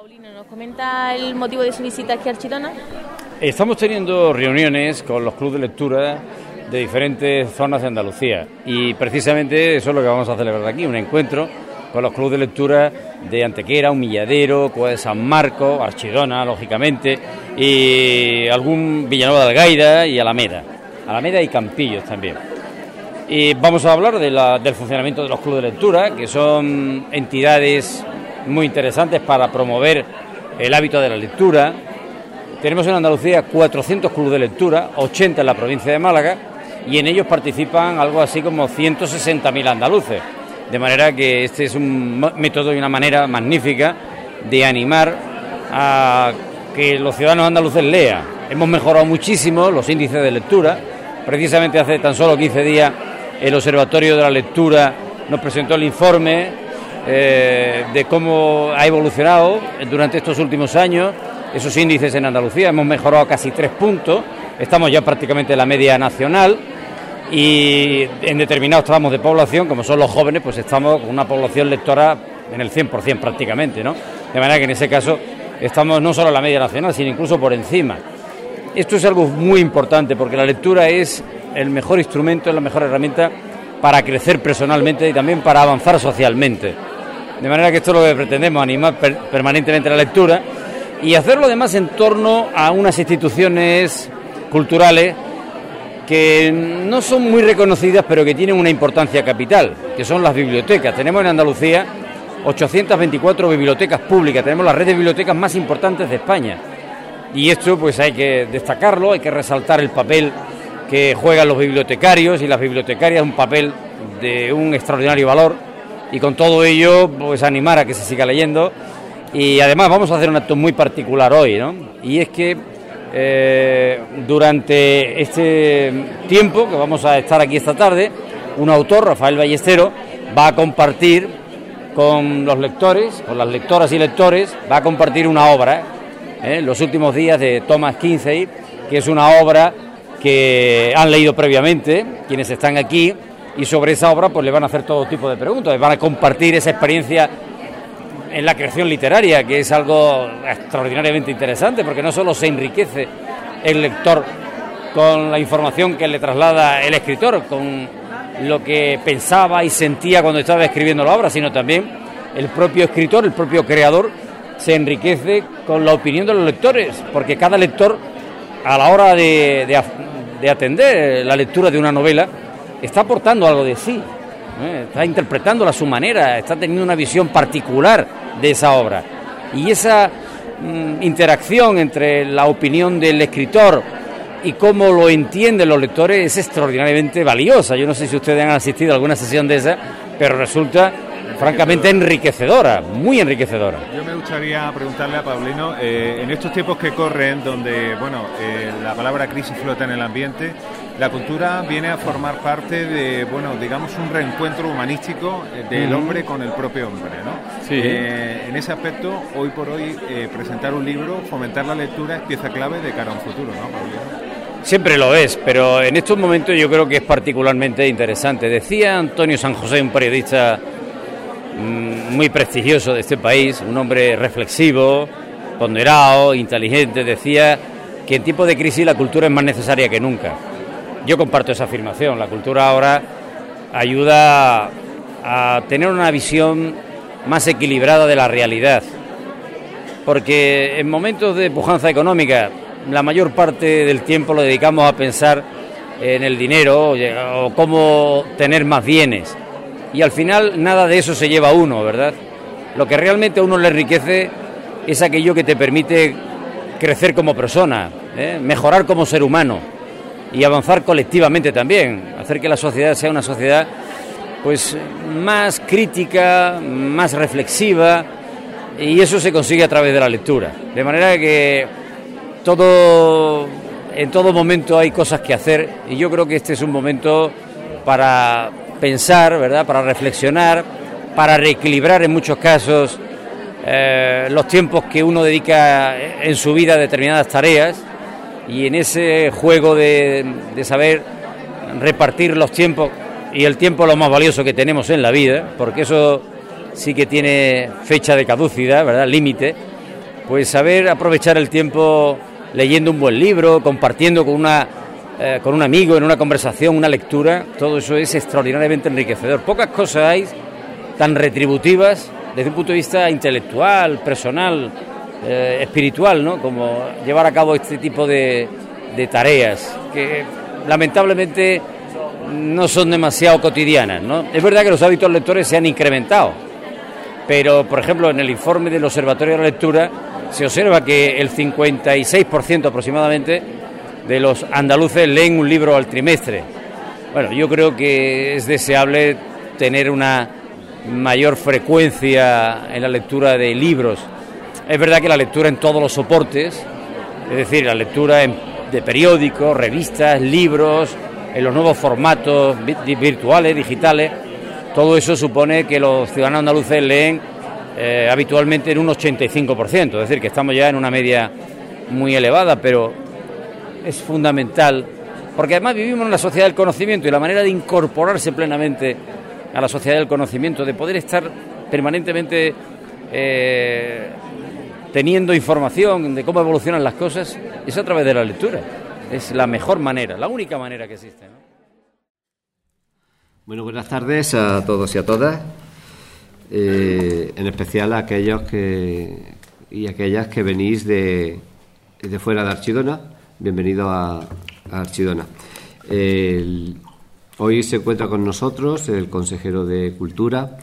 Paulino, ¿nos comenta el motivo de su visita aquí a Archidona? Estamos teniendo reuniones con los clubes de lectura de diferentes zonas de Andalucía y precisamente eso es lo que vamos a celebrar aquí, un encuentro con los clubes de lectura de Antequera, Humilladero, Cueva de San Marcos, Archidona, lógicamente, y algún Villanueva de Algaida y Alameda y Campillos también. Y vamos a hablar del funcionamiento de los clubes de lectura, que son entidades muy interesantes para promover el hábito de la lectura. Tenemos en Andalucía 400 clubes de lectura, 80 en la provincia de Málaga, y en ellos participan algo así como 160.000 andaluces. De manera que este es un método y una manera magnífica de animar a que los ciudadanos andaluces lean. Hemos mejorado muchísimo los índices de lectura. Precisamente hace tan solo 15 días el Observatorio de la Lectura nos presentó el informe de cómo ha evolucionado durante estos últimos años esos índices en Andalucía. Hemos mejorado casi 3 puntos, estamos ya prácticamente en la media nacional y en determinados tramos de población, como son los jóvenes, pues estamos con una población lectora en el 100% prácticamente, ¿no? De manera que en ese caso estamos no solo en la media nacional, sino incluso por encima. Esto es algo muy importante porque la lectura es el mejor instrumento, es la mejor herramienta para crecer personalmente y también para avanzar socialmente. De manera que esto es lo que pretendemos, animar permanentemente la lectura y hacerlo además en torno a unas instituciones culturales que no son muy reconocidas, pero que tienen una importancia capital, que son las bibliotecas. Tenemos en Andalucía 824 bibliotecas públicas, tenemos la red de bibliotecas más importantes de España. Y esto pues hay que destacarlo, hay que resaltar el papel que juegan los bibliotecarios y las bibliotecarias, un papel de un extraordinario valor, y con todo ello pues animar a que se siga leyendo. Y además vamos a hacer un acto muy particular hoy, ¿no? Y es que durante este tiempo que vamos a estar aquí esta tarde, un autor, Rafael Ballestero, va a compartir con los lectores, con las lectoras y lectores, va a compartir una obra, Los últimos días de Thomas Kinsey, que es una obra que han leído previamente quienes están aquí, y sobre esa obra pues le van a hacer todo tipo de preguntas, van a compartir esa experiencia en la creación literaria, que es algo extraordinariamente interesante, porque no solo se enriquece el lector con la información que le traslada el escritor, con lo que pensaba y sentía cuando estaba escribiendo la obra, sino también el propio escritor, el propio creador, se enriquece con la opinión de los lectores, porque cada lector, a la hora de atender la lectura de una novela, está aportando algo de sí, está interpretándola a su manera, está teniendo una visión particular de esa obra. Y esa interacción entre la opinión del escritor y cómo lo entienden los lectores es extraordinariamente valiosa. Yo no sé si ustedes han asistido a alguna sesión de esa, pero resulta francamente enriquecedora, muy enriquecedora. Yo me gustaría preguntarle a Paulino, en estos tiempos que corren, donde la palabra crisis flota en el ambiente, la cultura viene a formar parte de, digamos, un reencuentro humanístico del hombre con el propio hombre, ¿no? Sí. En ese aspecto, hoy por hoy, presentar un libro, fomentar la lectura es pieza clave de cara a un futuro, ¿no, Paulino? Siempre lo es, pero en estos momentos yo creo que es particularmente interesante. Decía Antonio San José, un periodista muy prestigioso de este país, un hombre reflexivo, ponderado, inteligente, decía que en tiempos de crisis la cultura es más necesaria que nunca. Yo comparto esa afirmación. La cultura ahora ayuda a tener una visión más equilibrada de la realidad, porque en momentos de pujanza económica la mayor parte del tiempo lo dedicamos a pensar en el dinero o cómo tener más bienes, y al final nada de eso se lleva a uno, ¿verdad? Lo que realmente a uno le enriquece es aquello que te permite crecer como persona, mejorar como ser humano y avanzar colectivamente también, hacer que la sociedad sea una sociedad pues más crítica, más reflexiva, y eso se consigue a través de la lectura. De manera que en todo momento hay cosas que hacer, y yo creo que este es un momento para pensar, ¿verdad?, para reflexionar, para reequilibrar en muchos casos los tiempos que uno dedica en su vida a determinadas tareas, y en ese juego de saber repartir los tiempos, y el tiempo es lo más valioso que tenemos en la vida, porque eso sí que tiene fecha de caducidad, ¿verdad?, límite, pues saber aprovechar el tiempo leyendo un buen libro, compartiendo con un amigo en una conversación, una lectura, todo eso es extraordinariamente enriquecedor. Pocas cosas hay tan retributivas desde un punto de vista intelectual, personal, espiritual, ¿no?, como llevar a cabo este tipo de tareas que lamentablemente no son demasiado cotidianas, ¿no? Es verdad que los hábitos lectores se han incrementado, pero por ejemplo en el informe del Observatorio de la Lectura se observa que el 56% aproximadamente de los andaluces leen un libro al trimestre. Bueno, yo creo que es deseable tener una mayor frecuencia en la lectura de libros. Es verdad que la lectura en todos los soportes, es decir, la lectura de periódicos, revistas, libros, en los nuevos formatos virtuales, digitales, todo eso supone que los ciudadanos andaluces leen habitualmente en un 85%, es decir, que estamos ya en una media muy elevada, pero es fundamental, porque además vivimos en la sociedad del conocimiento y la manera de incorporarse plenamente a la sociedad del conocimiento, de poder estar permanentemente teniendo información de cómo evolucionan las cosas, es a través de la lectura. Es la mejor manera, la única manera que existe, ¿no? Bueno, buenas tardes a todos y a todas, en especial a aquellos y aquellas que venís de fuera de Archidona. Bienvenidos a Archidona. Hoy se encuentra con nosotros el consejero de Cultura,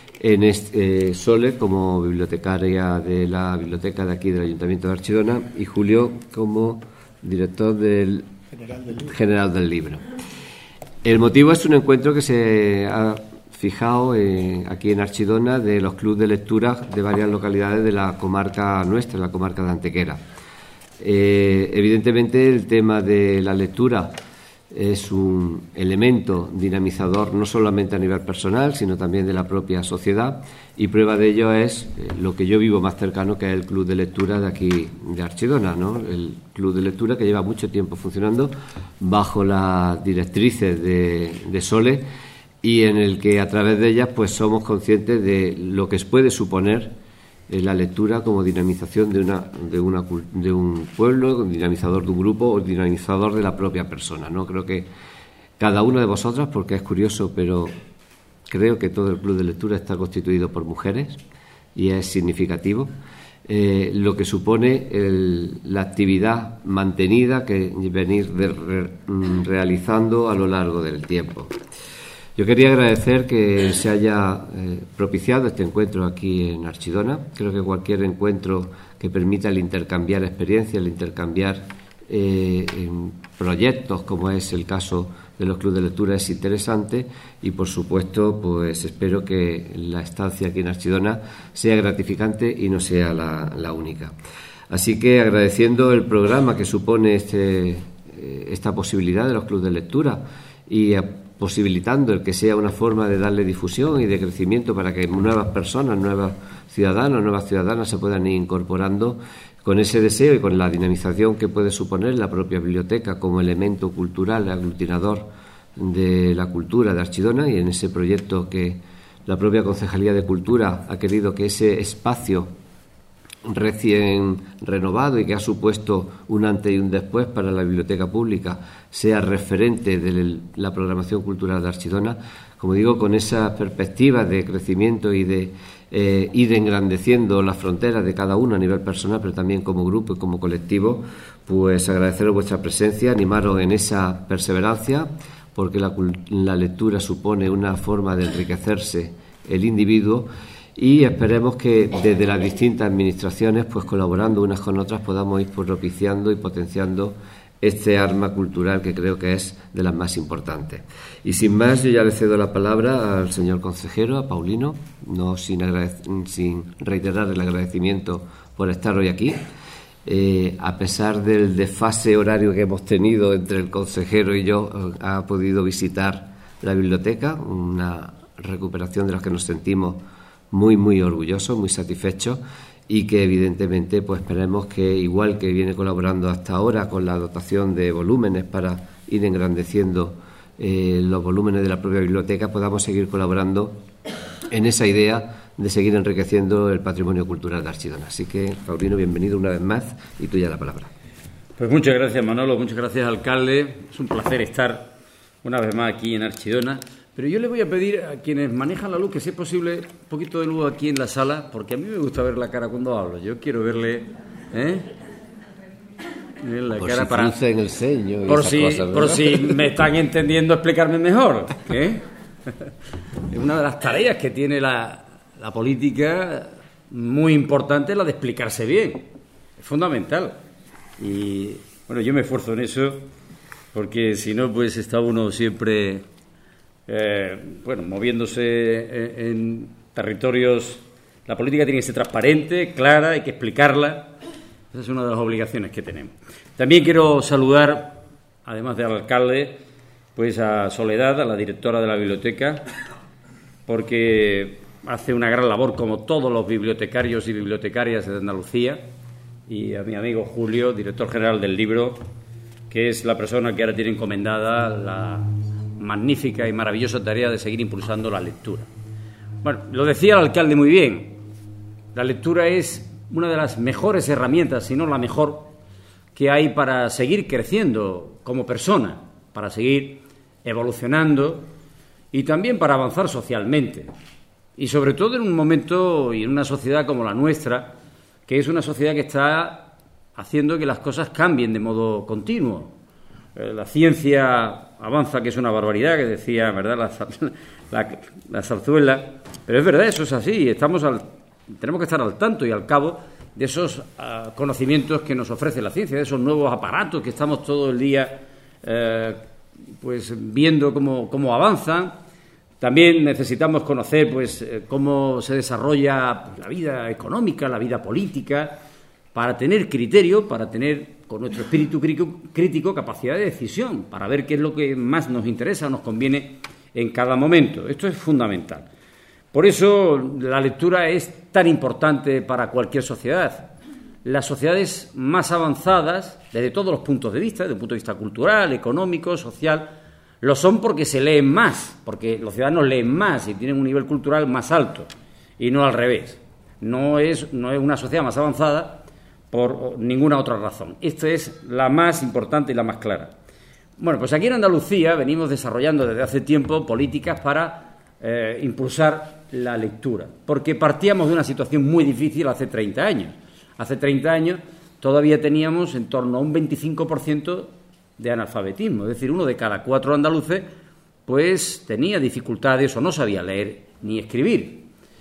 Sole como bibliotecaria de la biblioteca de aquí del Ayuntamiento de Archidona y Julio como director general del libro. El motivo es un encuentro que se ha fijado aquí en Archidona de los clubes de lectura de varias localidades de la comarca nuestra, la comarca de Antequera. Evidentemente el tema de la lectura es un elemento dinamizador no solamente a nivel personal, sino también de la propia sociedad, y prueba de ello es lo que yo vivo más cercano, que es el club de lectura de aquí de Archidona, ¿no? El club de lectura que lleva mucho tiempo funcionando bajo las directrices de Sole, y en el que a través de ellas pues somos conscientes de lo que puede suponer la lectura como dinamización de un pueblo, dinamizador de un grupo o dinamizador de la propia persona, ¿no? Creo que cada una de vosotras, porque es curioso, pero creo que todo el club de lectura está constituido por mujeres y es significativo lo que supone la actividad mantenida que venir realizando a lo largo del tiempo. Yo quería agradecer que se haya propiciado este encuentro aquí en Archidona. Creo que cualquier encuentro que permita el intercambiar experiencias, el intercambiar proyectos, como es el caso de los clubes de lectura, es interesante y, por supuesto, pues espero que la estancia aquí en Archidona sea gratificante y no sea la única. Así que, agradeciendo el programa que supone esta posibilidad de los clubes de lectura y posibilitando el que sea una forma de darle difusión y de crecimiento para que nuevas personas, nuevas ciudadanas se puedan ir incorporando, con ese deseo y con la dinamización que puede suponer la propia biblioteca como elemento cultural, aglutinador de la cultura de Archidona, y en ese proyecto que la propia Concejalía de Cultura ha querido que ese espacio recién renovado y que ha supuesto un antes y un después para la biblioteca pública sea referente de la programación cultural de Archidona, como digo, con esas perspectivas de crecimiento y de ir engrandeciendo las fronteras de cada uno a nivel personal, pero también como grupo y como colectivo, pues agradeceros vuestra presencia, animaros en esa perseverancia, porque la lectura supone una forma de enriquecerse el individuo. Y esperemos que desde las distintas administraciones, pues colaborando unas con otras, podamos ir propiciando y potenciando este arma cultural que creo que es de las más importantes. Y sin más, yo ya le cedo la palabra al señor consejero, a Paulino, no sin reiterar el agradecimiento por estar hoy aquí. A pesar del desfase horario que hemos tenido entre el consejero y yo, ha podido visitar la biblioteca, una recuperación de la que nos sentimos muy, muy orgulloso, muy satisfecho, y que evidentemente pues esperemos que, igual que viene colaborando hasta ahora con la dotación de volúmenes para ir engrandeciendo los volúmenes de la propia biblioteca, podamos seguir colaborando en esa idea de seguir enriqueciendo el patrimonio cultural de Archidona. Así que, Paulino, bienvenido una vez más y tuya la palabra. Pues muchas gracias, Manolo, muchas gracias, alcalde. Es un placer estar una vez más aquí en Archidona. Pero yo le voy a pedir a quienes manejan la luz que, si es posible, un poquito de luz aquí en la sala, porque a mí me gusta ver la cara cuando hablo. Yo quiero verle, la por cara si para en el ceño y por esas si cosas, por si me están entendiendo explicarme mejor. Es una de las tareas que tiene la política, muy importante, la de explicarse bien. Es fundamental. Y bueno, yo me esfuerzo en eso, porque si no, pues está uno siempre moviéndose en territorios. La política tiene que ser transparente, clara, hay que explicarla. Esa es una de las obligaciones que tenemos. También quiero saludar, además del alcalde, pues a Soledad, a la directora de la biblioteca, porque hace una gran labor, como todos los bibliotecarios y bibliotecarias de Andalucía, y a mi amigo Julio, director general del libro, que es la persona que ahora tiene encomendada la magnífica y maravillosa tarea de seguir impulsando la lectura. Bueno, lo decía el alcalde muy bien, la lectura es una de las mejores herramientas, si no la mejor, que hay para seguir creciendo como persona, para seguir evolucionando y también para avanzar socialmente. Y sobre todo en un momento y en una sociedad como la nuestra, que es una sociedad que está haciendo que las cosas cambien de modo continuo. La ciencia avanza, que es una barbaridad, que decía, ¿verdad?, la Zarzuela, pero es verdad, eso es así, tenemos que estar al tanto y al cabo de esos conocimientos que nos ofrece la ciencia, de esos nuevos aparatos que estamos todo el día viendo cómo avanzan. También necesitamos conocer cómo se desarrolla la vida económica, la vida política, para tener criterio, para tener con nuestro espíritu crítico capacidad de decisión, para ver qué es lo que más nos interesa o nos conviene en cada momento. Esto es fundamental. Por eso la lectura es tan importante para cualquier sociedad. Las sociedades más avanzadas, desde todos los puntos de vista, desde el punto de vista cultural, económico, social, lo son porque se leen más, porque los ciudadanos leen más y tienen un nivel cultural más alto, y no al revés. No es una sociedad más avanzada por ninguna otra razón. Esta es la más importante y la más clara. Bueno, pues aquí en Andalucía venimos desarrollando desde hace tiempo políticas para impulsar la lectura, porque partíamos de una situación muy difícil hace 30 años. Hace 30 años todavía teníamos en torno a un 25% de analfabetismo, es decir, 1 de cada 4 andaluces pues tenía dificultades o no sabía leer ni escribir.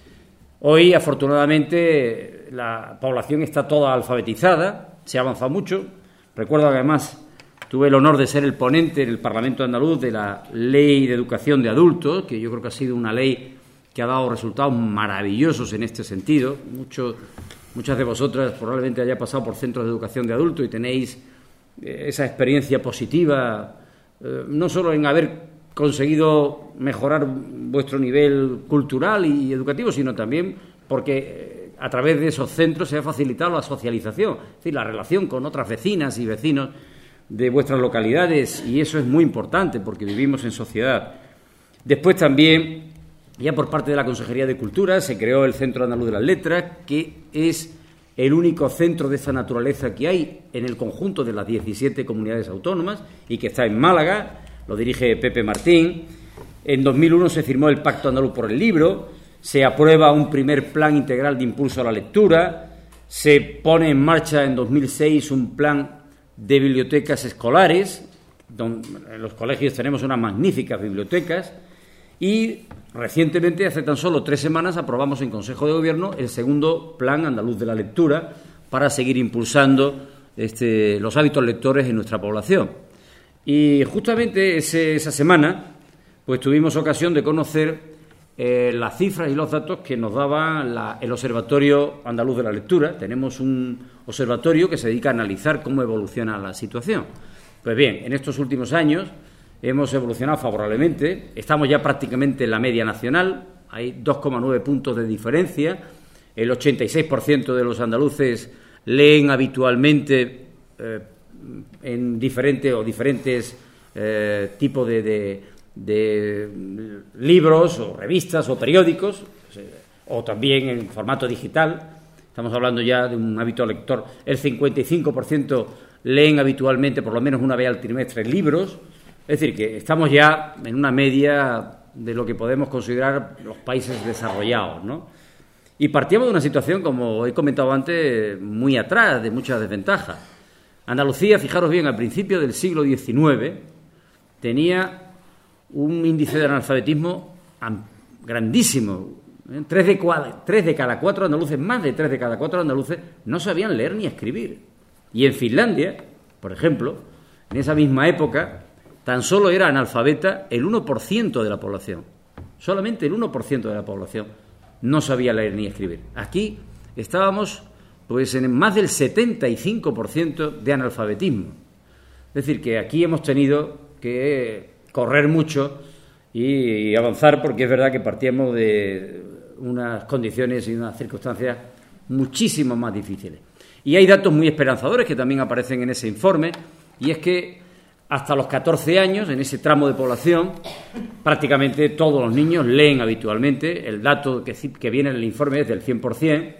Hoy, afortunadamente, la población está toda alfabetizada, se ha avanzado mucho. Recuerdo que además tuve el honor de ser el ponente en el Parlamento andaluz de la Ley de Educación de Adultos, que yo creo que ha sido una ley que ha dado resultados maravillosos en este sentido. Muchas de vosotras probablemente hayáis pasado por centros de educación de adultos y tenéis esa experiencia positiva, no solo en haber conseguido mejorar vuestro nivel cultural y educativo, sino también porque a través de esos centros se ha facilitado la socialización, es decir, la relación con otras vecinas y vecinos de vuestras localidades, y eso es muy importante porque vivimos en sociedad. Después también, ya por parte de la Consejería de Cultura, se creó el Centro Andaluz de las Letras, que es el único centro de esa naturaleza que hay en el conjunto de las 17 comunidades autónomas y que está en Málaga. Lo dirige Pepe Martín. En 2001 se firmó el Pacto Andaluz por el Libro, se aprueba un primer plan integral de impulso a la lectura, se pone en marcha en 2006 un plan de bibliotecas escolares, donde en los colegios tenemos unas magníficas bibliotecas, y recientemente, hace tan solo 3 semanas, aprobamos en Consejo de Gobierno el segundo Plan Andaluz de la Lectura para seguir impulsando los hábitos lectores en nuestra población. Y justamente esa semana pues tuvimos ocasión de conocer las cifras y los datos que nos daba el Observatorio Andaluz de la Lectura. Tenemos un observatorio que se dedica a analizar cómo evoluciona la situación. Pues bien, en estos últimos años hemos evolucionado favorablemente, estamos ya prácticamente en la media nacional, hay 2,9 puntos de diferencia, el 86% de los andaluces leen habitualmente en diferentes tipos de libros o revistas o periódicos. o también en formato digital. Estamos hablando ya de un hábito lector. El 55% leen habitualmente, por lo menos una vez al trimestre, libros. Es decir, que estamos ya en una media de lo que podemos considerar los países desarrollados, ¿no? Y partíamos de una situación, como he comentado antes, muy atrás, de muchas desventajas. Andalucía, fijaros bien, al principio del siglo XIX tenía un índice de analfabetismo grandísimo. 3 de cada 4 andaluces, más de 3 de cada 4 andaluces, no sabían leer ni escribir. Y en Finlandia, por ejemplo, en esa misma época, tan solo era analfabeta el 1% de la población. Solamente el 1% de la población no sabía leer ni escribir. Aquí estábamos pues en más del 75% de analfabetismo. Es decir, que aquí hemos tenido que correr mucho y avanzar, porque es verdad que partíamos de unas condiciones y unas circunstancias muchísimo más difíciles. Y hay datos muy esperanzadores que también aparecen en ese informe, y es que hasta los 14 años, en ese tramo de población, prácticamente todos los niños leen habitualmente. El dato que viene en el informe es del 100%,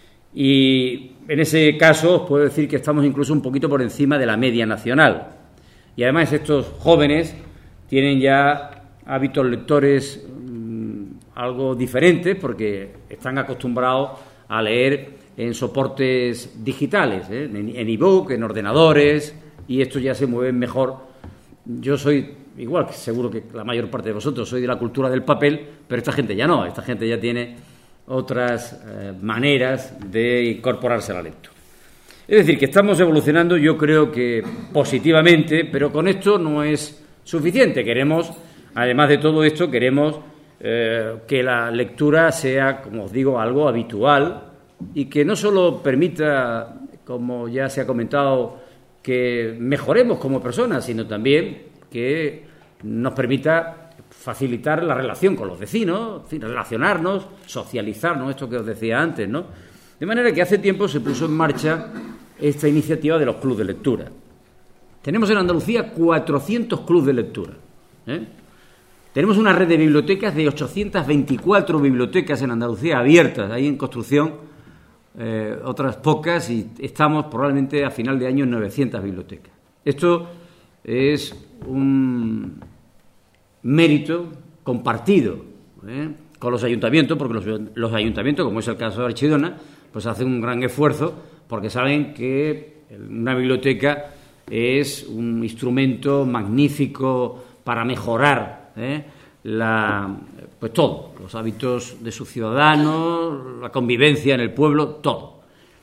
y en ese caso os puedo decir que estamos incluso un poquito por encima de la media nacional. Y además estos jóvenes tienen ya hábitos lectores algo diferentes, porque están acostumbrados a leer en soportes digitales, en ebook, en ordenadores, y estos ya se mueven mejor. Yo soy, igual que seguro que la mayor parte de vosotros, soy de la cultura del papel, pero esta gente ya no, esta gente ya tiene otras maneras de incorporarse a la lectura. Es decir, que estamos evolucionando, yo creo que positivamente, pero con esto no es suficiente. Queremos, además de todo esto, queremos que la lectura sea, como os digo, algo habitual, y que no solo permita, como ya se ha comentado, que mejoremos como personas, sino también que nos permita facilitar la relación con los vecinos, en fin, relacionarnos, socializarnos, esto que os decía antes, ¿no? De manera que hace tiempo se puso en marcha esta iniciativa de los clubes de lectura. Tenemos en Andalucía 400 clubes de lectura, Tenemos una red de bibliotecas de 824 bibliotecas en Andalucía abiertas, ahí en construcción, otras pocas, y estamos probablemente a final de año en 900 bibliotecas. Esto es un mérito compartido con los ayuntamientos, porque los ayuntamientos, como es el caso de Archidona, pues hacen un gran esfuerzo, porque saben que una biblioteca es un instrumento magnífico para mejorar pues todo, los hábitos de sus ciudadanos, la convivencia en el pueblo, todo.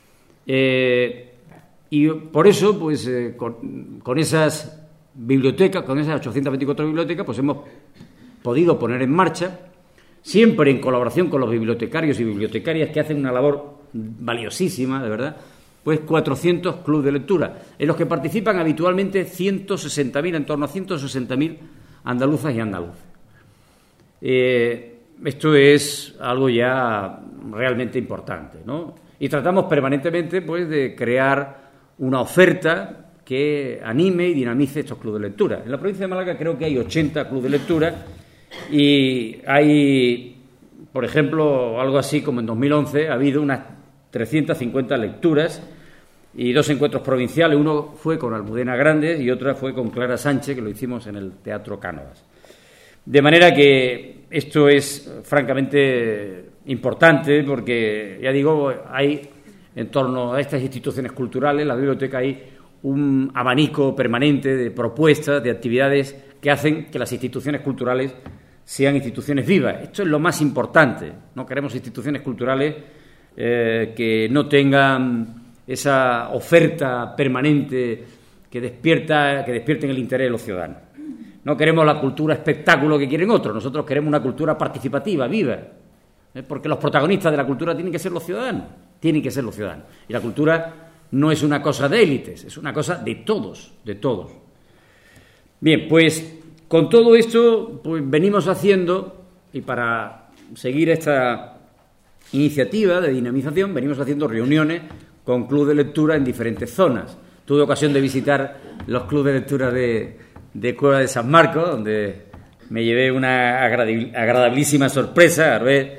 Y por eso, pues con esas bibliotecas, con esas 824 bibliotecas, pues hemos podido poner en marcha, siempre en colaboración con los bibliotecarios y bibliotecarias, que hacen una labor valiosísima, de verdad, pues 400 clubes de lectura, en los que participan habitualmente 160.000, en torno a 160.000 andaluzas y andaluces. Esto es algo ya realmente importante, ¿no? Y tratamos permanentemente, pues, de crear una oferta que anime y dinamice estos clubes de lectura. En la provincia de Málaga creo que hay 80 clubes de lectura, y hay, por ejemplo, algo así como en 2011 ha habido unas 350 lecturas y 2 encuentros provinciales. Uno fue con Almudena Grandes y otra fue con Clara Sánchez, que lo hicimos en el Teatro Cánovas. De manera que esto es francamente importante, porque, ya digo, hay en torno a estas instituciones culturales, la biblioteca, hay un abanico permanente de propuestas, de actividades que hacen que las instituciones culturales sean instituciones vivas. Esto es lo más importante. No queremos instituciones culturales que no tengan esa oferta permanente que despierten el interés de los ciudadanos. No queremos la cultura espectáculo que quieren otros. Nosotros queremos una cultura participativa, viva, porque los protagonistas de la cultura tienen que ser los ciudadanos. Tienen que ser los ciudadanos. Y la cultura no es una cosa de élites, es una cosa de todos, de todos. Bien, pues con todo esto pues venimos haciendo, y para seguir esta iniciativa de dinamización, venimos haciendo reuniones con clubes de lectura en diferentes zonas. Tuve ocasión de visitar los clubes de lectura de Cueva de San Marcos, donde me llevé una agradabilísima sorpresa al ver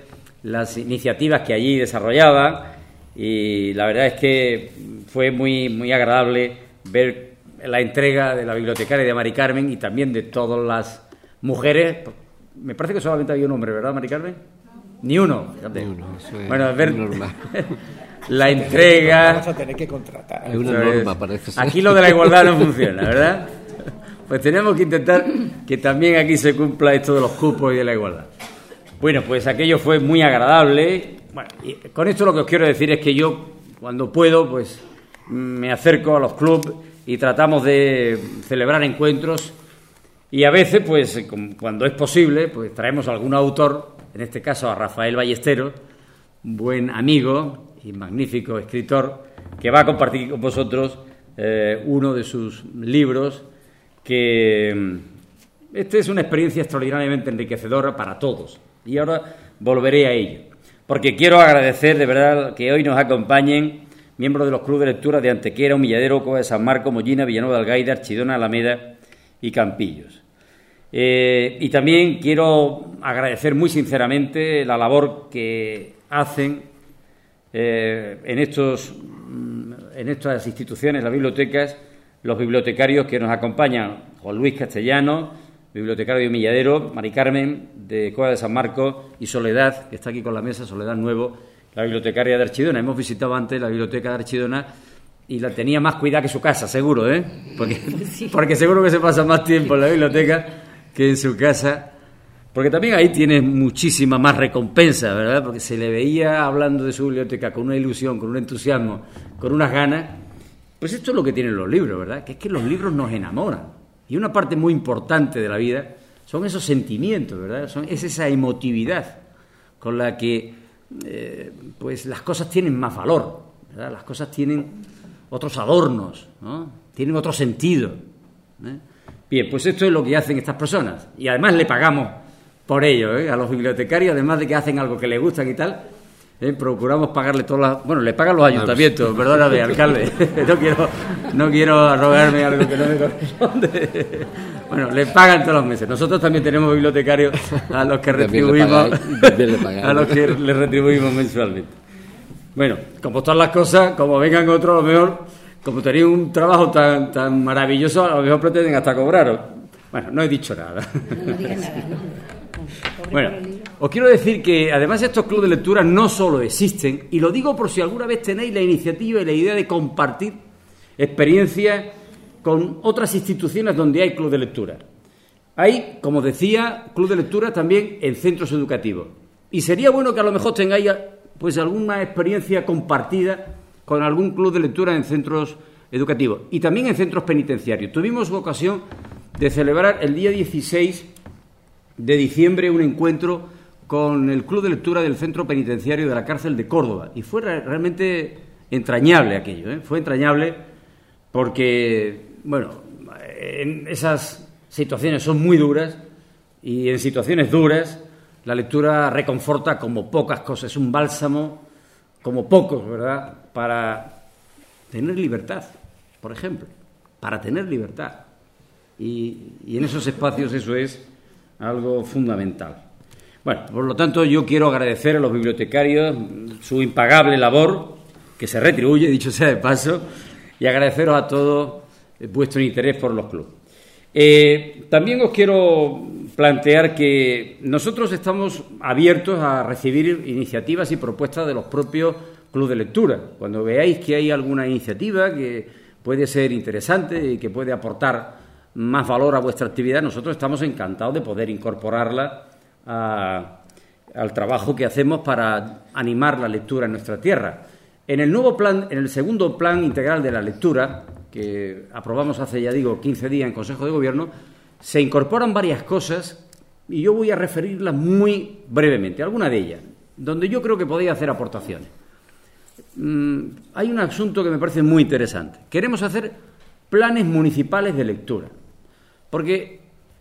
las iniciativas que allí desarrollaban, y la verdad es que fue muy, muy agradable ver la entrega de la bibliotecaria de Mari Carmen y también de todas las mujeres. Me parece que solamente había un hombre, ¿verdad, Mari Carmen? Ni uno. Fíjate. Ni uno, eso es bueno, ver normal. la entrega. Vamos a tener que contratar. Es una norma, parece ser. Aquí lo de la igualdad no funciona, ¿verdad? Pues tenemos que intentar que también aquí se cumpla esto de los cupos y de la igualdad. Bueno, pues aquello fue muy agradable. Bueno, y con esto lo que os quiero decir es que yo, cuando puedo, pues me acerco a los clubes y tratamos de celebrar encuentros, y a veces, pues cuando es posible, pues traemos a algún autor, en este caso a Rafael Ballesteros, un buen amigo y magnífico escritor, que va a compartir con vosotros uno de sus libros, que esta es una experiencia extraordinariamente enriquecedora para todos. Y ahora volveré a ello, porque quiero agradecer de verdad que hoy nos acompañen miembros de los clubes de lectura de Antequera, Humilladero, Cova de San Marcos, Mollina, Villanueva de Algaida, Archidona, Alameda y Campillos. Y también quiero agradecer muy sinceramente la labor que hacen en estas instituciones, las bibliotecas, los bibliotecarios que nos acompañan: Juan Luis Castellano, bibliotecario de Humilladero, Mari Carmen de Cova de San Marcos, y Soledad, que está aquí con la mesa, Soledad Nuevo, la bibliotecaria de Archidona. Hemos visitado antes la biblioteca de Archidona y la tenía más cuidada que su casa, seguro, ¿eh? Porque seguro que se pasa más tiempo en la biblioteca que en su casa, porque también ahí tiene muchísima más recompensa, ¿verdad? Porque se le veía hablando de su biblioteca con una ilusión, con un entusiasmo, con unas ganas. Pues esto es lo que tienen los libros, ¿verdad? Que es que los libros nos enamoran. Y una parte muy importante de la vida son esos sentimientos, ¿verdad? Es esa emotividad con la que pues las cosas tienen más valor, ¿verdad? Las cosas tienen otros adornos, ¿no? Tienen otro sentido, ¿eh? Bien, pues esto es lo que hacen estas personas. Y además le pagamos por ello, ¿eh? A los bibliotecarios, además de que hacen algo que les gusta y tal, procuramos pagarle todas las... Bueno, le pagan los ayuntamientos, perdóname, alcalde. No quiero arrogarme algo que no me corresponde. Bueno, le pagan todos los meses. Nosotros también tenemos bibliotecarios a los que retribuimos, a los que les retribuimos mensualmente. Bueno, como todas las cosas, como vengan otros, a lo mejor, como tenéis un trabajo tan maravilloso, a lo mejor pretenden hasta cobraros. Bueno, no he dicho nada. No digas nada, ¿no? Bueno, os quiero decir que además estos clubes de lectura no solo existen, y lo digo por si alguna vez tenéis la iniciativa y la idea de compartir experiencias con otras instituciones donde hay club de lectura. Hay, como decía, club de lectura también en centros educativos. Y sería bueno que a lo mejor tengáis pues alguna experiencia compartida con algún club de lectura en centros educativos y también en centros penitenciarios. Tuvimos ocasión de celebrar el día 16 de diciembre un encuentro con el club de lectura del centro penitenciario de la cárcel de Córdoba, y fue realmente entrañable aquello, ¿eh? Fue entrañable porque, bueno, en esas situaciones son muy duras, y en situaciones duras la lectura reconforta como pocas cosas, es un bálsamo como pocos, ¿verdad?, para tener libertad, por ejemplo, para tener libertad, y en esos espacios eso es algo fundamental. Bueno, por lo tanto, yo quiero agradecer a los bibliotecarios su impagable labor, que se retribuye, dicho sea de paso, y agradeceros a todos vuestro interés por los clubes. También os quiero plantear que nosotros estamos abiertos a recibir iniciativas y propuestas de los propios clubes de lectura. Cuando veáis que hay alguna iniciativa que puede ser interesante y que puede aportar más valor a vuestra actividad, nosotros estamos encantados de poder incorporarla al trabajo que hacemos para animar la lectura en nuestra tierra. En el nuevo plan, en el segundo plan integral de la lectura, que aprobamos hace, ya digo, 15 días en Consejo de Gobierno, se incorporan varias cosas y yo voy a referirlas muy brevemente, alguna de ellas, donde yo creo que podéis hacer aportaciones. Hay un asunto que me parece muy interesante. Queremos hacer planes municipales de lectura, porque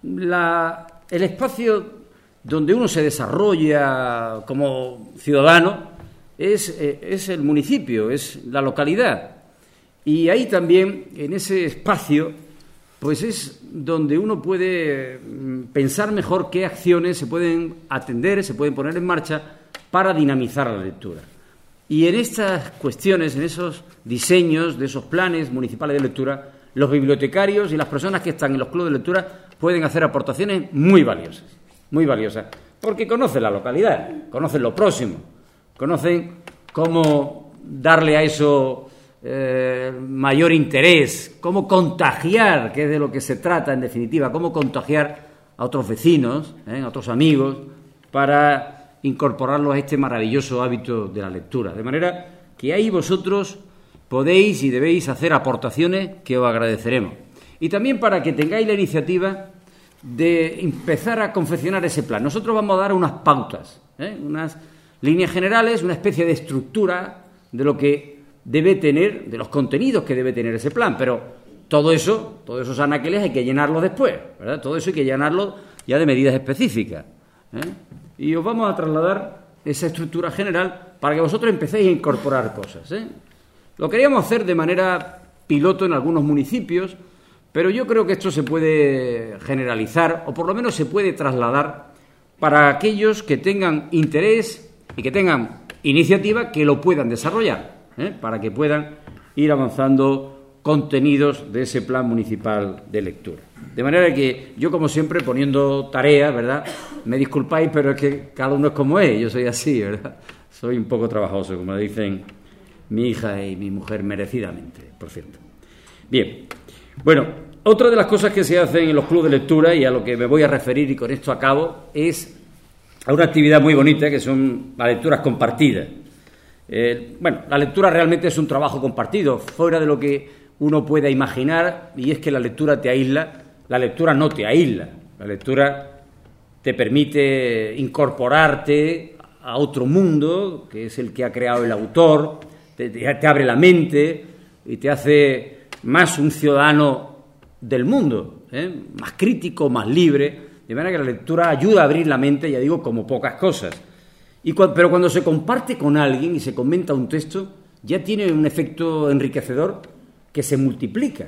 el espacio donde uno se desarrolla como ciudadano es el municipio, es la localidad. Y ahí también, en ese espacio, pues es donde uno puede pensar mejor qué acciones se pueden atender, se pueden poner en marcha para dinamizar la lectura. Y en estas cuestiones, en esos diseños de esos planes municipales de lectura, los bibliotecarios y las personas que están en los clubes de lectura pueden hacer aportaciones muy valiosas, porque conocen la localidad, conocen lo próximo, conocen cómo darle a eso mayor interés, cómo contagiar, que es de lo que se trata en definitiva, cómo contagiar a otros vecinos, a otros amigos, para incorporarlos a este maravilloso hábito de la lectura. De manera que ahí vosotros podéis y debéis hacer aportaciones que os agradeceremos. Y también para que tengáis la iniciativa de empezar a confeccionar ese plan. Nosotros vamos a dar unas pautas, unas líneas generales, una especie de estructura de lo que debe tener, de los contenidos que debe tener ese plan, pero todos esos anaqueles hay que llenarlos después, ¿verdad? Todo eso hay que llenarlo ya de medidas específicas, Y os vamos a trasladar esa estructura general para que vosotros empecéis a incorporar cosas, Lo queríamos hacer de manera piloto en algunos municipios, pero yo creo que esto se puede generalizar, o por lo menos se puede trasladar para aquellos que tengan interés y que tengan iniciativa, que lo puedan desarrollar, para que puedan ir avanzando contenidos de ese plan municipal de lectura. De manera que yo, como siempre, poniendo tareas, ¿verdad? Me disculpáis, pero es que cada uno es como es, yo soy así, ¿verdad? Soy un poco trabajoso, como dicen mi hija y mi mujer, merecidamente, por cierto. Bien, bueno, otra de las cosas que se hacen en los clubes de lectura, y a lo que me voy a referir y con esto acabo, es a una actividad muy bonita que son las lecturas compartidas. La lectura realmente es un trabajo compartido, fuera de lo que uno pueda imaginar, y es que la lectura te aísla. La lectura no te aísla, la lectura te permite incorporarte a otro mundo, que es el que ha creado el autor, te abre la mente y te hace más un ciudadano del mundo, más crítico, más libre, de manera que la lectura ayuda a abrir la mente, ya digo, como pocas cosas. Pero cuando se comparte con alguien y se comenta un texto, ya tiene un efecto enriquecedor que se multiplica.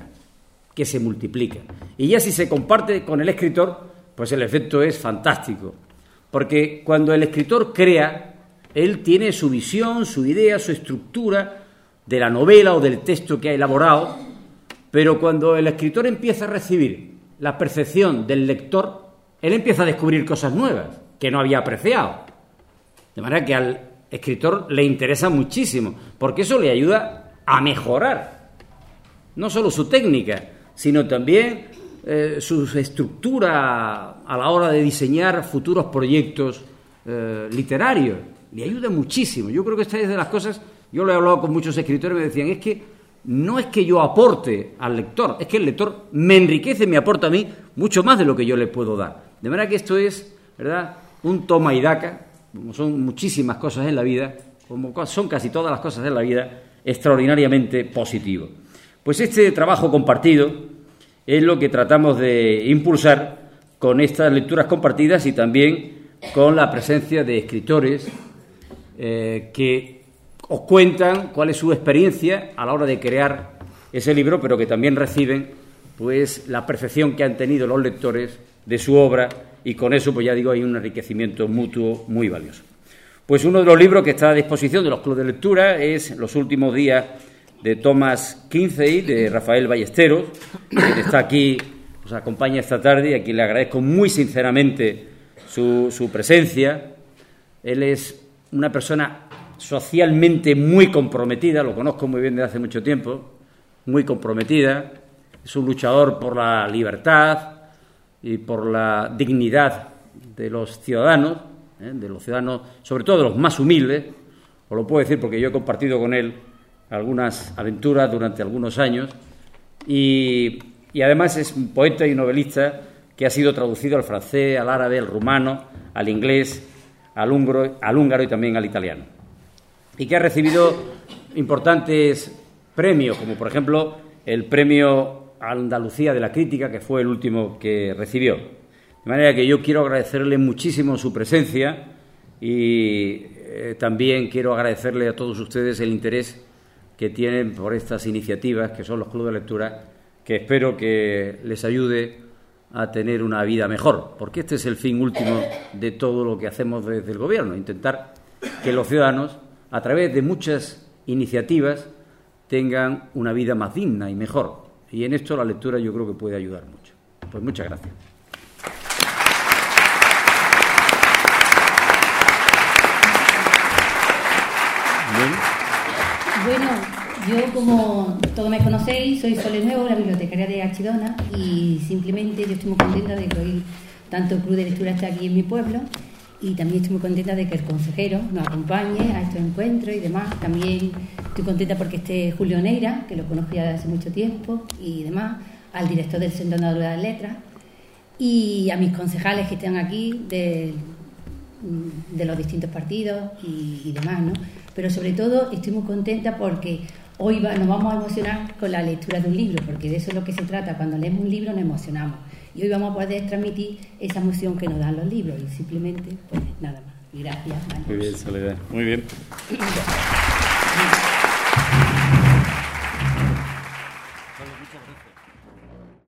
Y ya si se comparte con el escritor, pues el efecto es fantástico. Porque cuando el escritor crea, él tiene su visión, su idea, su estructura de la novela o del texto que ha elaborado, pero cuando el escritor empieza a recibir la percepción del lector, él empieza a descubrir cosas nuevas que no había apreciado. De manera que al escritor le interesa muchísimo, porque eso le ayuda a mejorar no solo su técnica, sino también su estructura a la hora de diseñar futuros proyectos literarios. Le ayuda muchísimo. Yo creo que esta es de las cosas, yo lo he hablado con muchos escritores y me decían, es que no es que yo aporte al lector, es que el lector me enriquece, me aporta a mí mucho más de lo que yo le puedo dar. De manera que esto es, ¿verdad?, un toma y daca, como son muchísimas cosas en la vida, como son casi todas las cosas en la vida, extraordinariamente positivo. Pues este trabajo compartido es lo que tratamos de impulsar con estas lecturas compartidas y también con la presencia de escritores que os cuentan cuál es su experiencia a la hora de crear ese libro, pero que también reciben pues la percepción que han tenido los lectores de su obra, y con eso, pues ya digo, hay un enriquecimiento mutuo muy valioso. Pues uno de los libros que está a disposición de los clubes de lectura es Los últimos días de Thomas Kinsey, de Rafael Ballesteros, que está aquí, nos acompaña esta tarde, y a quien le agradezco muy sinceramente su presencia. Él es una persona socialmente muy comprometida, lo conozco muy bien desde hace mucho tiempo, muy comprometida, es un luchador por la libertad y por la dignidad de los ciudadanos, sobre todo de los más humildes. Os lo puedo decir porque yo he compartido con él algunas aventuras durante algunos años, y además es un poeta y novelista que ha sido traducido al francés, al árabe, al rumano, al inglés, al húngaro y también al italiano, y que ha recibido importantes premios, como por ejemplo el premio Andalucía de la Crítica, que fue el último que recibió. De manera que yo quiero agradecerle muchísimo su presencia y también quiero agradecerle a todos ustedes el interés que tienen por estas iniciativas que son los clubes de lectura, que espero que les ayude a tener una vida mejor, porque este es el fin último de todo lo que hacemos desde el Gobierno, intentar que los ciudadanos, a través de muchas iniciativas, tengan una vida más digna y mejor. Y en esto la lectura yo creo que puede ayudar mucho. Pues muchas gracias. Bueno, yo, como todos me conocéis, soy Sole Nuevo, la bibliotecaria de Archidona, y simplemente yo estoy muy contenta de que hoy tanto el Club de Lectura esté aquí en mi pueblo, y también estoy muy contenta de que el consejero nos acompañe a estos encuentros y demás. También estoy contenta porque esté Julio Neira, que lo conozco ya desde hace mucho tiempo, y demás, al director del Centro Andaluz de las Letras, y a mis concejales que están aquí de los distintos partidos y demás, ¿no? Pero sobre todo estoy muy contenta porque hoy nos vamos a emocionar con la lectura de un libro, porque de eso es lo que se trata. Cuando leemos un libro nos emocionamos, y hoy vamos a poder transmitir esa emoción que nos dan los libros, y simplemente, pues nada más. Y gracias. Muy bien, Soledad. Muy bien.